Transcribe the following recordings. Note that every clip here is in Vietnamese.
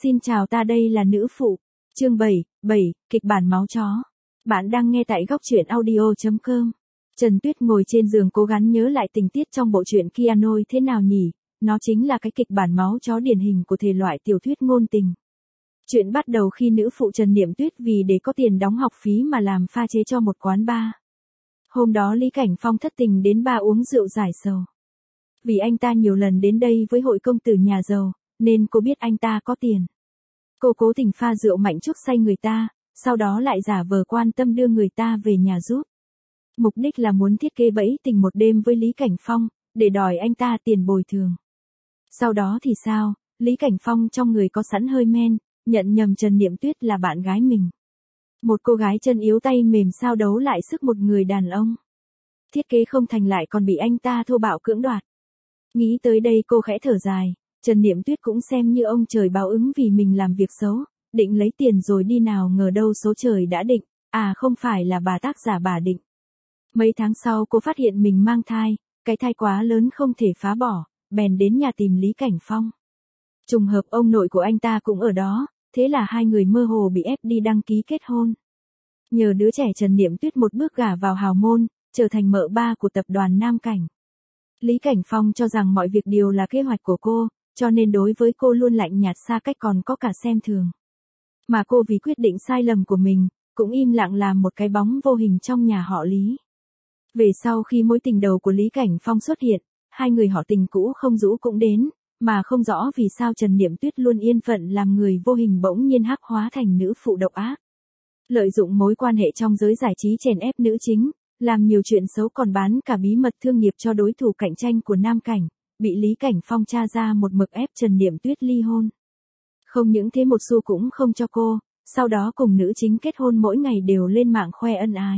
Xin chào, ta đây là nữ phụ. Chương 7, kịch bản máu chó. Bạn đang nghe tại góc truyện audio.com. Trần Tuyết ngồi trên giường cố gắng nhớ lại tình tiết trong bộ truyện Kianoi thế nào nhỉ, nó chính là cái kịch bản máu chó điển hình của thể loại tiểu thuyết ngôn tình. Chuyện bắt đầu khi nữ phụ Trần Niệm Tuyết vì để có tiền đóng học phí mà làm pha chế cho một quán bar. Hôm đó Lý Cảnh Phong thất tình đến bar uống rượu giải sầu. Vì anh ta nhiều lần đến đây với hội công tử nhà giàu, nên cô biết anh ta có tiền. Cô cố tình pha rượu mạnh chuốc say người ta, sau đó lại giả vờ quan tâm đưa người ta về nhà giúp. Mục đích là muốn thiết kế bẫy tình một đêm với Lý Cảnh Phong, để đòi anh ta tiền bồi thường. Sau đó thì sao, Lý Cảnh Phong trong người có sẵn hơi men, nhận nhầm Trần Niệm Tuyết là bạn gái mình. Một cô gái chân yếu tay mềm sao đấu lại sức một người đàn ông. Thiết kế không thành lại còn bị anh ta thô bạo cưỡng đoạt. Nghĩ tới đây cô khẽ thở dài, Trần Niệm Tuyết cũng xem như ông trời báo ứng vì mình làm việc xấu, định lấy tiền rồi đi nào ngờ đâu số trời đã định, không phải là bà tác giả bà định. Mấy tháng sau cô phát hiện mình mang thai, cái thai quá lớn không thể phá bỏ, bèn đến nhà tìm Lý Cảnh Phong. Trùng hợp ông nội của anh ta cũng ở đó, thế là hai người mơ hồ bị ép đi đăng ký kết hôn. Nhờ đứa trẻ Trần Niệm Tuyết một bước gả vào hào môn, trở thành mợ ba của tập đoàn Nam Cảnh. Lý Cảnh Phong cho rằng mọi việc đều là kế hoạch của cô, cho nên đối với cô luôn lạnh nhạt xa cách còn có cả xem thường. Mà cô vì quyết định sai lầm của mình, cũng im lặng làm một cái bóng vô hình trong nhà họ Lý. Về sau khi mối tình đầu của Lý Cảnh Phong xuất hiện, hai người họ tình cũ không rũ cũng đến, mà không rõ vì sao Trần Niệm Tuyết luôn yên phận làm người vô hình bỗng nhiên hắc hóa thành nữ phụ độc ác. Lợi dụng mối quan hệ trong giới giải trí chèn ép nữ chính, làm nhiều chuyện xấu còn bán cả bí mật thương nghiệp cho đối thủ cạnh tranh của Nam Cảnh, bị Lý Cảnh Phong tra ra một mực ép Trần Niệm Tuyết ly hôn. Không những thế một xu cũng không cho cô, sau đó cùng nữ chính kết hôn mỗi ngày đều lên mạng khoe ân ái.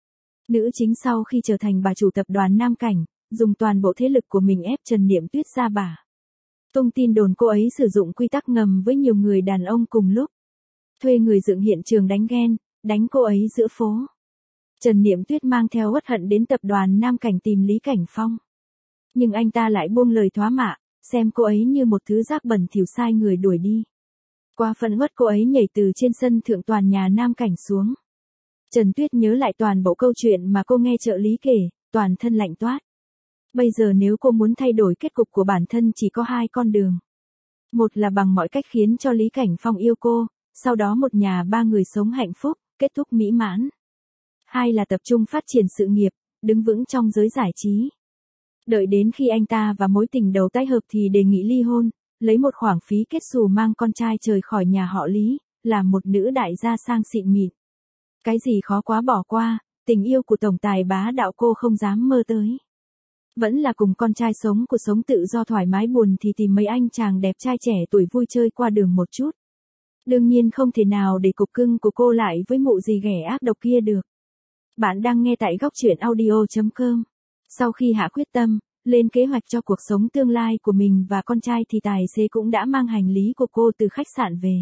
Nữ chính sau khi trở thành bà chủ tập đoàn Nam Cảnh, dùng toàn bộ thế lực của mình ép Trần Niệm Tuyết ra bả. Tung tin đồn cô ấy sử dụng quy tắc ngầm với nhiều người đàn ông cùng lúc. Thuê người dựng hiện trường đánh ghen, đánh cô ấy giữa phố. Trần Niệm Tuyết mang theo uất hận đến tập đoàn Nam Cảnh tìm Lý Cảnh Phong. Nhưng anh ta lại buông lời thoá mạ, xem cô ấy như một thứ rác bẩn thỉu sai người đuổi đi. Qua phẫn uất cô ấy nhảy từ trên sân thượng toàn nhà Nam Cảnh xuống. Trần Tuyết nhớ lại toàn bộ câu chuyện mà cô nghe trợ lý kể, toàn thân lạnh toát. Bây giờ nếu cô muốn thay đổi kết cục của bản thân chỉ có hai con đường. Một là bằng mọi cách khiến cho Lý Cảnh Phong yêu cô, sau đó một nhà ba người sống hạnh phúc, kết thúc mỹ mãn. Hai là tập trung phát triển sự nghiệp, đứng vững trong giới giải trí. Đợi đến khi anh ta và mối tình đầu tái hợp thì đề nghị ly hôn, lấy một khoản phí kết xù mang con trai rời khỏi nhà họ Lý, làm một nữ đại gia sang xịn mịn. Cái gì khó quá bỏ qua, tình yêu của tổng tài bá đạo cô không dám mơ tới. Vẫn là cùng con trai sống cuộc sống tự do thoải mái buồn thì tìm mấy anh chàng đẹp trai trẻ tuổi vui chơi qua đường một chút. Đương nhiên không thể nào để cục cưng của cô lại với mụ gì ghẻ ác độc kia được. Bạn đang nghe tại góc truyện audio.com. Sau khi hạ quyết tâm, lên kế hoạch cho cuộc sống tương lai của mình và con trai thì tài xế cũng đã mang hành lý của cô từ khách sạn về.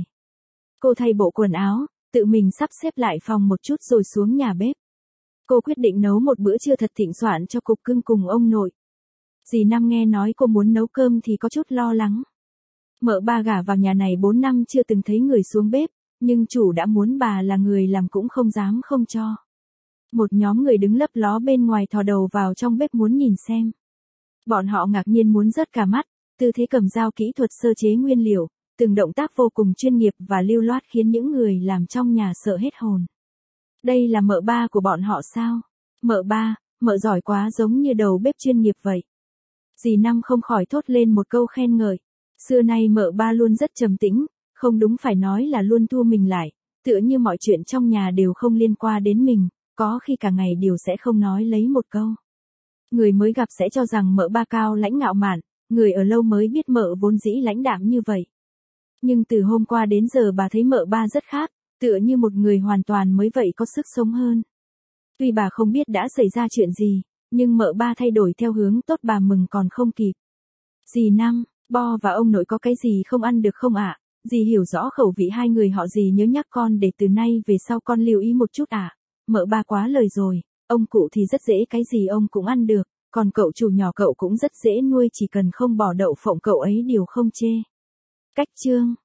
Cô thay bộ quần áo, tự mình sắp xếp lại phòng một chút rồi xuống nhà bếp. Cô quyết định nấu một bữa trưa thật thịnh soạn cho cục cưng cùng ông nội. Dì Năm nghe nói cô muốn nấu cơm thì có chút lo lắng. Mợ ba gả vào nhà này 4 năm chưa từng thấy người xuống bếp, nhưng chủ đã muốn bà là người làm cũng không dám không cho. Một nhóm người đứng lấp ló bên ngoài thò đầu vào trong bếp muốn nhìn xem. Bọn họ ngạc nhiên muốn rớt cả mắt, tư thế cầm dao kỹ thuật sơ chế nguyên liệu, từng động tác vô cùng chuyên nghiệp và lưu loát khiến những người làm trong nhà sợ hết hồn. Đây là mợ ba của bọn họ sao? Mợ ba, mợ giỏi quá giống như đầu bếp chuyên nghiệp vậy. Dì Năm không khỏi thốt lên một câu khen ngợi. Xưa nay mợ ba luôn rất trầm tĩnh, không đúng phải nói là luôn thu mình lại, tựa như mọi chuyện trong nhà đều không liên quan đến mình, có khi cả ngày đều sẽ không nói lấy một câu. Người mới gặp sẽ cho rằng mợ ba cao lãnh ngạo mạn, người ở lâu mới biết mợ vốn dĩ lãnh đạm như vậy. Nhưng từ hôm qua đến giờ bà thấy mợ ba rất khác, tựa như một người hoàn toàn mới vậy có sức sống hơn. Tuy bà không biết đã xảy ra chuyện gì, nhưng mợ ba thay đổi theo hướng tốt bà mừng còn không kịp. Dì Năm, Bo và ông nội có cái gì không ăn được không ạ? Dì hiểu rõ khẩu vị hai người họ dì nhớ nhắc con để từ nay về sau con lưu ý một chút ạ. Mợ ba quá lời rồi, ông cụ thì rất dễ cái gì ông cũng ăn được, còn cậu chủ nhỏ cậu cũng rất dễ nuôi chỉ cần không bỏ đậu phộng cậu ấy đều không chê. Cách chương